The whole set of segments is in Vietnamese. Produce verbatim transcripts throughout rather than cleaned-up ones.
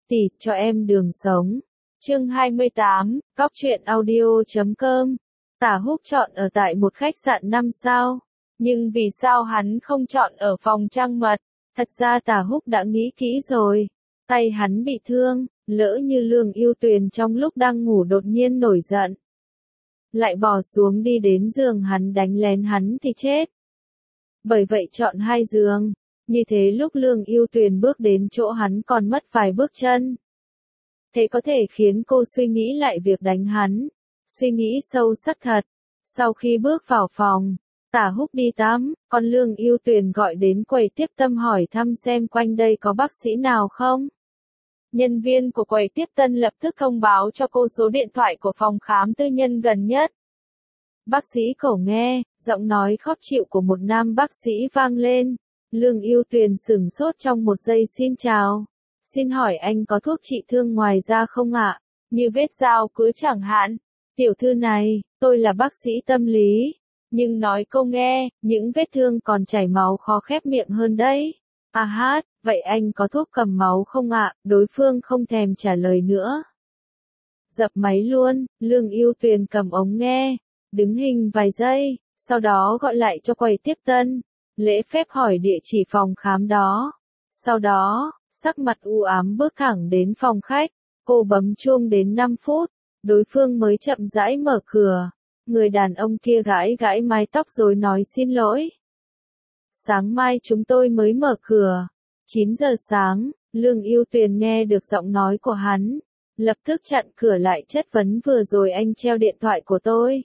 Tỷ, cho em đường sống. Chương hai mươi tám, Cóc truyện audio chấm com. Tả Húc chọn ở tại một khách sạn năm sao. Nhưng vì sao hắn không chọn ở phòng trang mật? Thật ra Tả Húc đã nghĩ kỹ rồi. Tay hắn bị thương, lỡ như Lương Yêu Tuyền trong lúc đang ngủ đột nhiên nổi giận. Lại bò xuống đi đến giường hắn đánh lén hắn thì chết. Bởi vậy chọn hai giường. Như thế lúc Lương Yêu Tuyền bước đến chỗ hắn còn mất vài bước chân. Thế có thể khiến cô suy nghĩ lại việc đánh hắn. Suy nghĩ sâu sắc thật. Sau khi bước vào phòng, Tả Húc đi tắm, còn Lương Yêu Tuyền gọi đến quầy tiếp tân hỏi thăm xem quanh đây có bác sĩ nào không. Nhân viên của quầy tiếp tân lập tức thông báo cho cô số điện thoại của phòng khám tư nhân gần nhất. Bác sĩ Cổ nghe, giọng nói khó chịu của một nam bác sĩ vang lên. Lương Yêu Tuyền sửng sốt trong một giây. Xin chào. Xin hỏi anh có thuốc trị thương ngoài ra không ạ? Như vết dao cứa chẳng hạn. Tiểu thư này, tôi là bác sĩ tâm lý. Nhưng nói cô nghe, những vết thương còn chảy máu khó khép miệng hơn đấy. À hát, vậy anh có thuốc cầm máu không ạ? Đối phương không thèm trả lời nữa. Dập máy luôn, Lương Yêu Tuyền cầm ống nghe, đứng hình vài giây, sau đó gọi lại cho quầy tiếp tân. Lễ phép hỏi địa chỉ phòng khám đó. Sau đó, sắc mặt u ám bước thẳng đến phòng khách. Cô bấm chuông đến năm phút. Đối phương mới chậm rãi mở cửa. Người đàn ông kia gãi gãi mái tóc rồi nói xin lỗi. Sáng mai chúng tôi mới mở cửa. chín giờ sáng, Lương Yêu Tuyền nghe được giọng nói của hắn. Lập tức chặn cửa lại chất vấn vừa rồi anh treo điện thoại của tôi.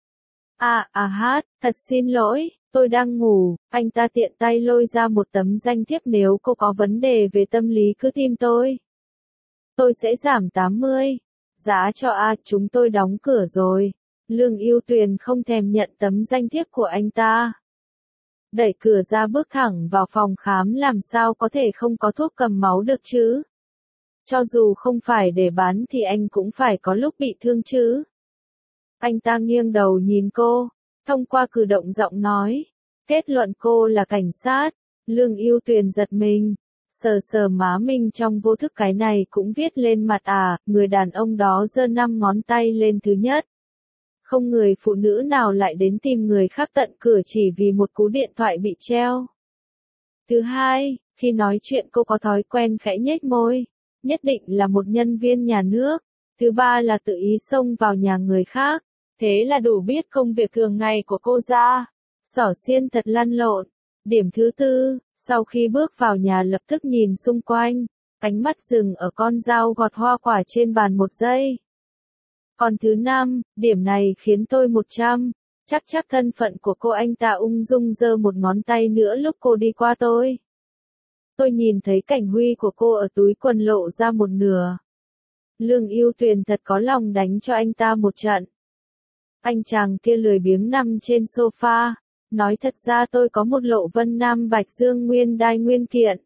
À, à hát, thật xin lỗi. Tôi đang ngủ, anh ta tiện tay lôi ra một tấm danh thiếp nếu cô có vấn đề về tâm lý cứ tìm tôi. Tôi sẽ giảm tám mươi. Giá cho A chúng tôi đóng cửa rồi. Lương Yêu Tuyền không thèm nhận tấm danh thiếp của anh ta. Đẩy cửa ra bước thẳng vào phòng khám làm sao có thể không có thuốc cầm máu được chứ. Cho dù không phải để bán thì anh cũng phải có lúc bị thương chứ. Anh ta nghiêng đầu nhìn cô. Thông qua cử động giọng nói, kết luận cô là cảnh sát. Lương Yêu Tuyền giật mình, sờ sờ má mình trong vô thức cái này cũng viết lên mặt à. Người đàn ông đó giơ năm ngón tay lên. Thứ nhất, không người phụ nữ nào lại đến tìm người khác tận cửa chỉ vì một cú điện thoại bị treo. Thứ hai, khi nói chuyện cô có thói quen khẽ nhếch môi, nhất định là một nhân viên nhà nước. Thứ ba là tự ý xông vào nhà người khác. Thế là đủ biết công việc thường ngày của cô ra. Xỏ xiên thật lăn lộn. Điểm thứ tư, sau khi bước vào nhà lập tức nhìn xung quanh. Ánh mắt dừng ở con dao gọt hoa quả trên bàn một giây. Còn thứ năm, điểm này khiến tôi một trăm. Chắc chắc thân phận của cô. Anh ta ung dung giơ một ngón tay nữa lúc cô đi qua tôi. Tôi nhìn thấy cảnh huy của cô ở túi quần lộ ra một nửa. Lương Yêu Tuyền thật có lòng đánh cho anh ta một trận. Anh chàng kia lười biếng nằm trên sofa, nói thật ra tôi có một lộ vân nam bạch dương nguyên đai nguyên kiện.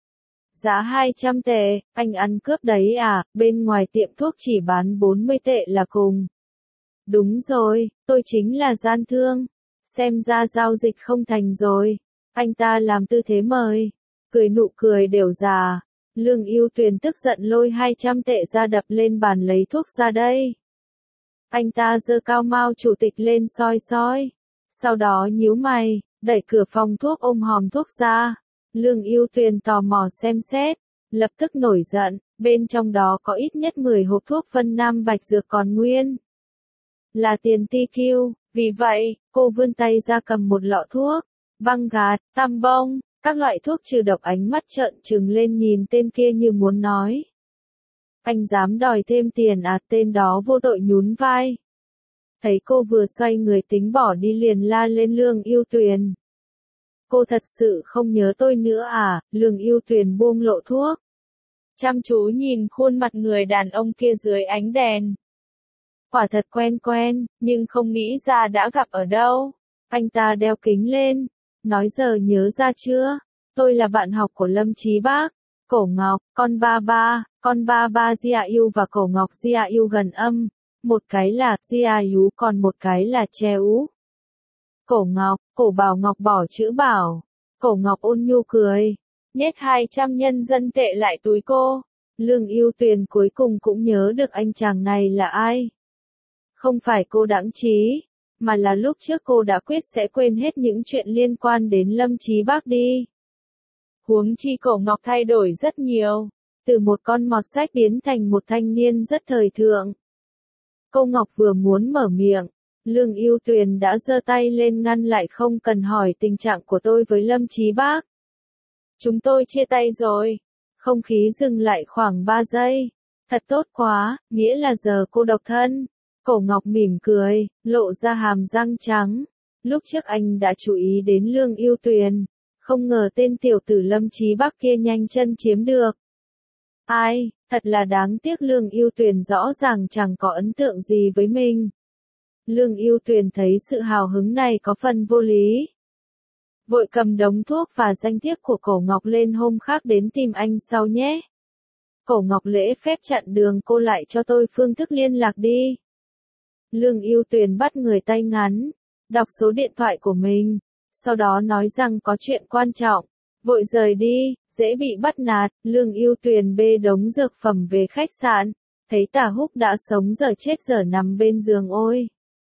Giá hai trăm tệ, anh ăn cướp đấy à, bên ngoài tiệm thuốc chỉ bán bốn mươi tệ là cùng. Đúng rồi, tôi chính là gian thương. Xem ra giao dịch không thành rồi. Anh ta làm tư thế mời, cười nụ cười đều già. Lương Yêu Tuyền tức giận lôi hai trăm tệ ra đập lên bàn lấy thuốc ra đây. Anh ta giơ cao mao chủ tịch lên soi soi. Sau đó nhíu mày, đẩy cửa phòng thuốc ôm hòm thuốc ra. Lương Yêu Tuyền tò mò xem xét, lập tức nổi giận, bên trong đó có ít nhất mười hộp thuốc Vân Nam Bạch Dược còn nguyên. Là tiền tê quy, vì vậy, cô vươn tay ra cầm một lọ thuốc, băng gạc, tam bông, các loại thuốc trừ độc. Ánh mắt trợn trừng lên nhìn tên kia như muốn nói. Anh dám đòi thêm tiền à? Tên đó vô tội nhún vai. Thấy cô vừa xoay người tính bỏ đi liền la lên Lương Yêu Tuyền. Cô thật sự không nhớ tôi nữa à? Lương Yêu Tuyền buông lộ thuốc. Chăm chú nhìn khuôn mặt người đàn ông kia dưới ánh đèn. Quả thật quen quen, nhưng không nghĩ ra đã gặp ở đâu. Anh ta đeo kính lên. Nói giờ nhớ ra chưa? Tôi là bạn học của Lâm Chí Bác. Cổ Ngọc, con ba ba, con ba ba Gia Yêu và Cổ Ngọc Gia Yêu gần âm. Một cái là Gia Yêu còn một cái là Che Ú. Cổ Ngọc, Cổ Bảo Ngọc bỏ chữ bảo. Cổ Ngọc ôn nhu cười. Nhét hai trăm nhân dân tệ lại túi cô. Lương Ưu Tuyền cuối cùng cũng nhớ được anh chàng này là ai. Không phải cô đãng trí, mà là lúc trước cô đã quyết sẽ quên hết những chuyện liên quan đến Lâm Chí Bác đi. Huống chi Cổ Ngọc thay đổi rất nhiều, từ một con mọt sách biến thành một thanh niên rất thời thượng. Cô Ngọc vừa muốn mở miệng, Lương Ưu Tuyền đã giơ tay lên ngăn lại, không cần hỏi tình trạng của tôi với Lâm Chí Bác. Chúng tôi chia tay rồi. Không khí dừng lại khoảng ba giây. Thật tốt quá, nghĩa là giờ cô độc thân. Cổ Ngọc mỉm cười, lộ ra hàm răng trắng. Lúc trước anh đã chú ý đến Lương Ưu Tuyền, không ngờ tên tiểu tử Lâm Chí Bác kia nhanh chân chiếm được. Ai, thật là đáng tiếc, Lương Ưu Tuyền rõ ràng chẳng có ấn tượng gì với mình. Lương Ưu Tuyền thấy sự hào hứng này có phần vô lý. Vội cầm đống thuốc và danh thiếp của Cổ Ngọc lên, hôm khác đến tìm anh sau nhé. Cổ Ngọc lễ phép chặn đường cô lại, cho tôi phương thức liên lạc đi. Lương Ưu Tuyền bắt người tay ngắn, đọc số điện thoại của mình, sau đó nói rằng có chuyện quan trọng, vội rời đi, dễ bị bắt nạt. Lương Ưu Tuyền bê đống dược phẩm về khách sạn, thấy Tả Húc đã sống giờ chết giờ nằm bên giường. Ôi!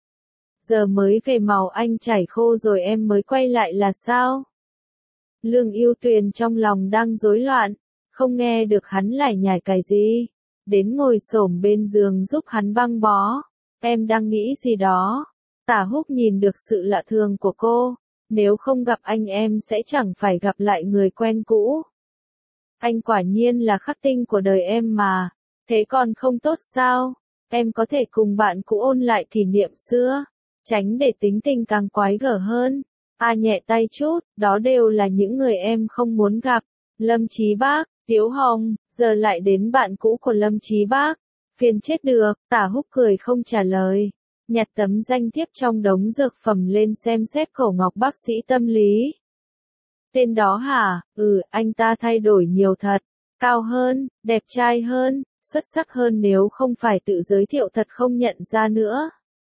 Giờ mới về màu anh chảy khô rồi em mới quay lại là sao? Lương Ưu Tuyền trong lòng đang rối loạn, không nghe được hắn lải nhải cái gì, đến ngồi xổm bên giường giúp hắn băng bó. Em đang nghĩ gì đó? Tả Húc nhìn được sự lạ thường của cô, nếu không gặp anh em sẽ chẳng phải gặp lại người quen cũ. Anh quả nhiên là khắc tinh của đời em mà, thế còn không tốt sao? Em có thể cùng bạn cũ ôn lại kỷ niệm xưa, tránh để tính tình càng quái gở hơn. A nhẹ tay chút, đó đều là những người em không muốn gặp. Lâm Chí Bác, Tiếu Hồng, giờ lại đến bạn cũ của Lâm Chí Bác. Phiền chết được. Tả Húc cười không trả lời, nhặt tấm danh thiếp trong đống dược phẩm lên xem xét. Cổ Ngọc bác sĩ tâm lý. Tên đó hả? Ừ, anh ta thay đổi nhiều thật. Cao hơn, đẹp trai hơn, xuất sắc hơn, nếu không phải tự giới thiệu thật không nhận ra nữa.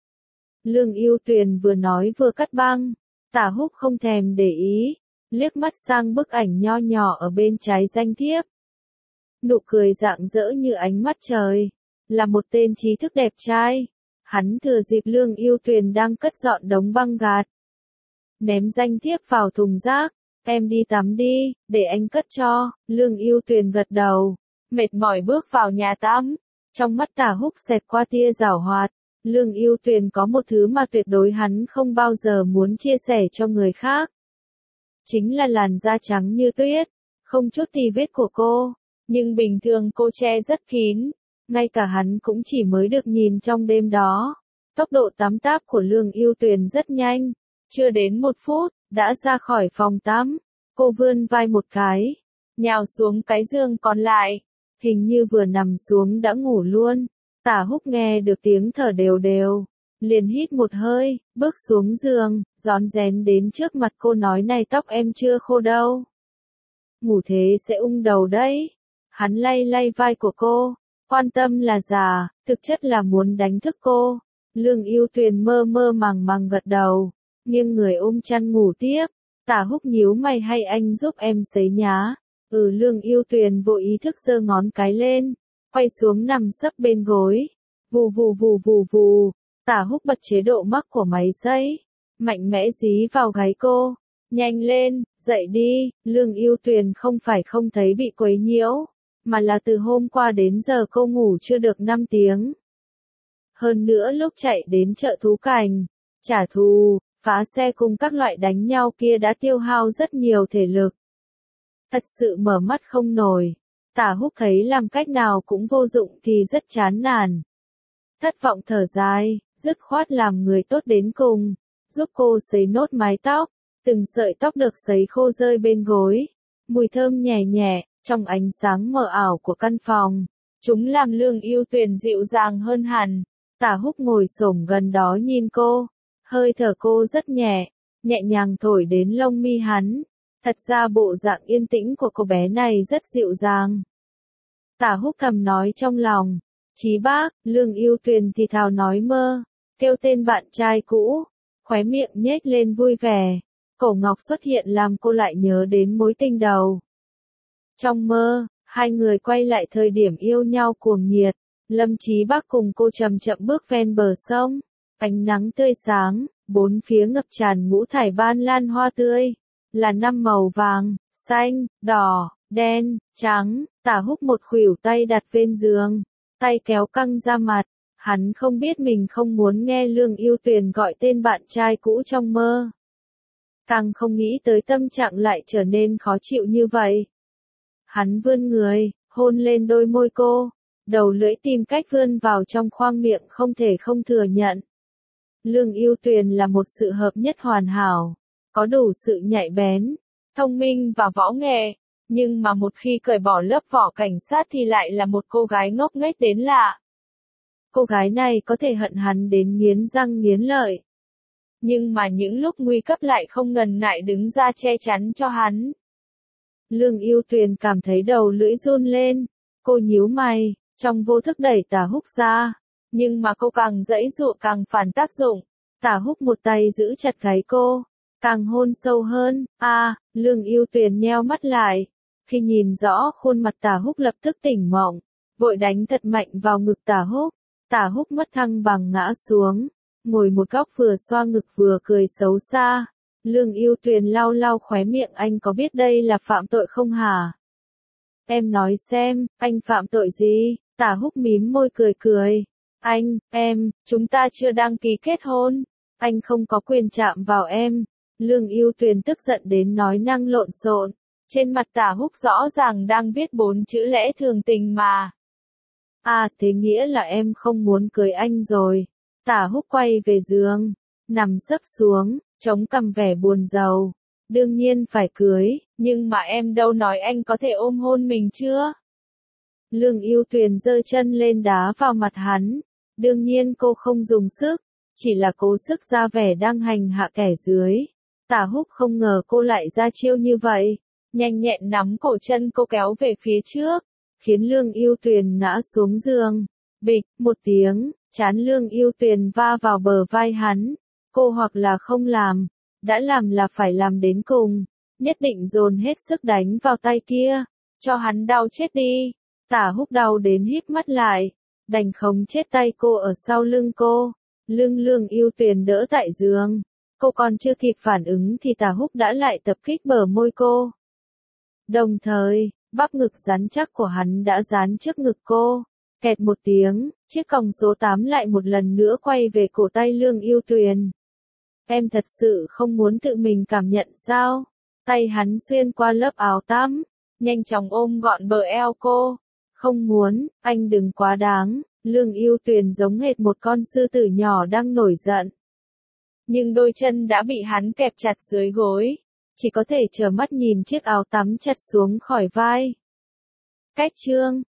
Lương Ưu Tuyền vừa nói vừa cắt băng. Tả Húc không thèm để ý, liếc mắt sang bức ảnh nho nhỏ ở bên trái danh thiếp. Nụ cười rạng rỡ như ánh mắt trời, là một tên trí thức đẹp trai. Hắn thừa dịp Lương Ưu Tuyền đang cất dọn đống băng gạt, ném danh thiếp vào thùng rác. Em đi tắm đi, để anh cất cho. Lương Ưu Tuyền gật đầu, mệt mỏi bước vào nhà tắm. Trong mắt Tả Húc xẹt qua tia giảo hoạt. Lương Ưu Tuyền có một thứ mà tuyệt đối hắn không bao giờ muốn chia sẻ cho người khác. Chính là làn da trắng như tuyết, không chút tì vết của cô. Nhưng bình thường cô che rất kín, ngay cả hắn cũng chỉ mới được nhìn trong đêm đó. Tốc độ tắm táp của Lương Ưu Tuyền rất nhanh, chưa đến một phút, đã ra khỏi phòng tắm. Cô vươn vai một cái, nhào xuống cái giường còn lại, hình như vừa nằm xuống đã ngủ luôn. Tả Húc nghe được tiếng thở đều đều, liền hít một hơi, bước xuống giường, rón rén đến trước mặt cô nói, này tóc em chưa khô đâu. Ngủ thế sẽ ung đầu đấy. Hắn lay lay vai của cô, quan tâm là già, thực chất là muốn đánh thức cô. Lương Ưu Tuyền mơ mơ màng màng gật đầu, nghiêng người ôm chăn ngủ tiếp. Tả Húc nhíu mày, hay anh giúp em sấy nhá? Ừ. Lương Ưu Tuyền vô ý thức giơ ngón cái lên, quay xuống nằm sấp bên gối. Vù vù vù vù vù. Tả Húc bật chế độ mắc của máy sấy, mạnh mẽ dí vào gáy cô. Nhanh lên, dậy đi. Lương Ưu Tuyền không phải không thấy bị quấy nhiễu, mà là từ hôm qua đến giờ cô ngủ chưa được năm tiếng. Hơn nữa lúc chạy đến chợ Thú Cảnh, trả thù, phá xe cùng các loại đánh nhau kia đã tiêu hao rất nhiều thể lực. Thật sự mở mắt không nổi. Tả Húc thấy làm cách nào cũng vô dụng thì rất chán nản. Thất vọng thở dài, dứt khoát làm người tốt đến cùng, giúp cô sấy nốt mái tóc. Từng sợi tóc được sấy khô rơi bên gối, mùi thơm nhẹ nhẹ, trong ánh sáng mờ ảo của căn phòng. Chúng làm Lương Ưu Tuyền dịu dàng hơn hẳn. Tả Húc ngồi xổm gần đó nhìn cô, hơi thở cô rất nhẹ, nhẹ nhàng thổi đến lông mi hắn. Thật ra bộ dạng yên tĩnh của cô bé này rất dịu dàng. Tả Húc thầm nói trong lòng, Chí Bác. Lương Ưu Tuyền thì thào nói mơ, kêu tên bạn trai cũ, khóe miệng nhếch lên vui vẻ. Cổ Ngọc xuất hiện làm cô lại nhớ đến mối tình đầu. Trong mơ, Hai người quay lại thời điểm yêu nhau cuồng nhiệt. Lâm Chí Bắc cùng cô chậm chậm bước ven bờ sông. Ánh nắng tươi sáng, bốn phía ngập tràn ngũ thải ban lan hoa tươi. Là năm màu vàng, xanh, đỏ, đen, trắng. Tả Húc một khuỷu tay đặt bên giường. Tay kéo căng ra mặt. Hắn không biết mình không muốn nghe Lương Yêu Tuyền gọi tên bạn trai cũ trong mơ. Càng không nghĩ tới tâm trạng lại trở nên khó chịu như vậy. Hắn vươn người, hôn lên đôi môi cô. Đầu lưỡi tìm cách vươn vào trong khoang miệng không thể không thừa nhận. Lương Yêu Tuyền là một sự hợp nhất hoàn hảo. Có đủ sự nhạy bén, thông minh và võ nghệ. Nhưng mà một khi cởi bỏ lớp vỏ cảnh sát thì lại là một cô gái ngốc nghếch đến lạ. Cô gái này có thể hận hắn đến nghiến răng nghiến lợi. Nhưng mà những lúc nguy cấp lại không ngần ngại đứng ra che chắn cho hắn. Lương Yêu Tuyền cảm thấy đầu lưỡi run lên. Cô nhíu mày, trong vô thức đẩy Tả Húc ra. Nhưng mà cô càng giãy giụa càng phản tác dụng. Tả Húc một tay giữ chặt gáy cô. Càng hôn sâu hơn. A, à, Lương Yêu Tuyền nheo mắt lại. Khi nhìn rõ khuôn mặt Tả Húc lập tức tỉnh mộng. Vội đánh thật mạnh vào ngực Tả Húc. Tả Húc mất thăng bằng ngã xuống. Ngồi một góc vừa xoa ngực vừa cười xấu xa. Lương Yêu Tuyền lau lau khóe miệng, anh có biết đây là phạm tội không hả? Em nói xem, anh phạm tội gì? Tả Húc mím môi cười cười. Anh, em, chúng ta chưa đăng ký kết hôn. Anh không có quyền chạm vào em. Lương Yêu Tuyền tức giận đến nói năng lộn xộn. Trên mặt Tả Húc rõ ràng đang viết bốn chữ lẽ thường tình mà. À, thế nghĩa là em không muốn cưới anh rồi. Tả Húc quay về giường, nằm sấp xuống, chống cằm vẻ buồn rầu. Đương nhiên phải cưới, nhưng mà em đâu nói anh có thể ôm hôn mình chưa? Lương Yêu Tuyền giơ chân lên đá vào mặt hắn. Đương nhiên cô không dùng sức, chỉ là cố sức ra vẻ đang hành hạ kẻ dưới. Tả Húc không ngờ cô lại ra chiêu như vậy. Nhanh nhẹn nắm cổ chân cô kéo về phía trước, khiến Lương Yêu Tuyền ngã xuống giường. Bịch, một tiếng, trán Lương Yêu Tuyền va vào bờ vai hắn. Cô hoặc là không làm, đã làm là phải làm đến cùng. Nhất định dồn hết sức đánh vào tay kia, cho hắn đau chết đi. Tả Húc đau đến híp mắt lại, đành khống chết tay cô ở sau lưng cô. Lưng Lương Yêu Tuyền đỡ tại giường. Cô còn chưa kịp phản ứng thì Tả Húc đã lại tập kích bờ môi cô. Đồng thời, bắp ngực rắn chắc của hắn đã dán trước ngực cô. Kẹt một tiếng, chiếc còng số tám lại một lần nữa quay về cổ tay Lương Yêu Tuyền. Em thật sự không muốn tự mình cảm nhận sao? Tay hắn xuyên qua lớp áo tắm, nhanh chóng ôm gọn bờ eo cô. Không muốn, anh đừng quá đáng. Lương Yêu Tuyền giống hệt một con sư tử nhỏ đang nổi giận. Nhưng đôi chân đã bị hắn kẹp chặt dưới gối. Chỉ có thể trơ mắt nhìn chiếc áo tắm chật xuống khỏi vai. Cách chương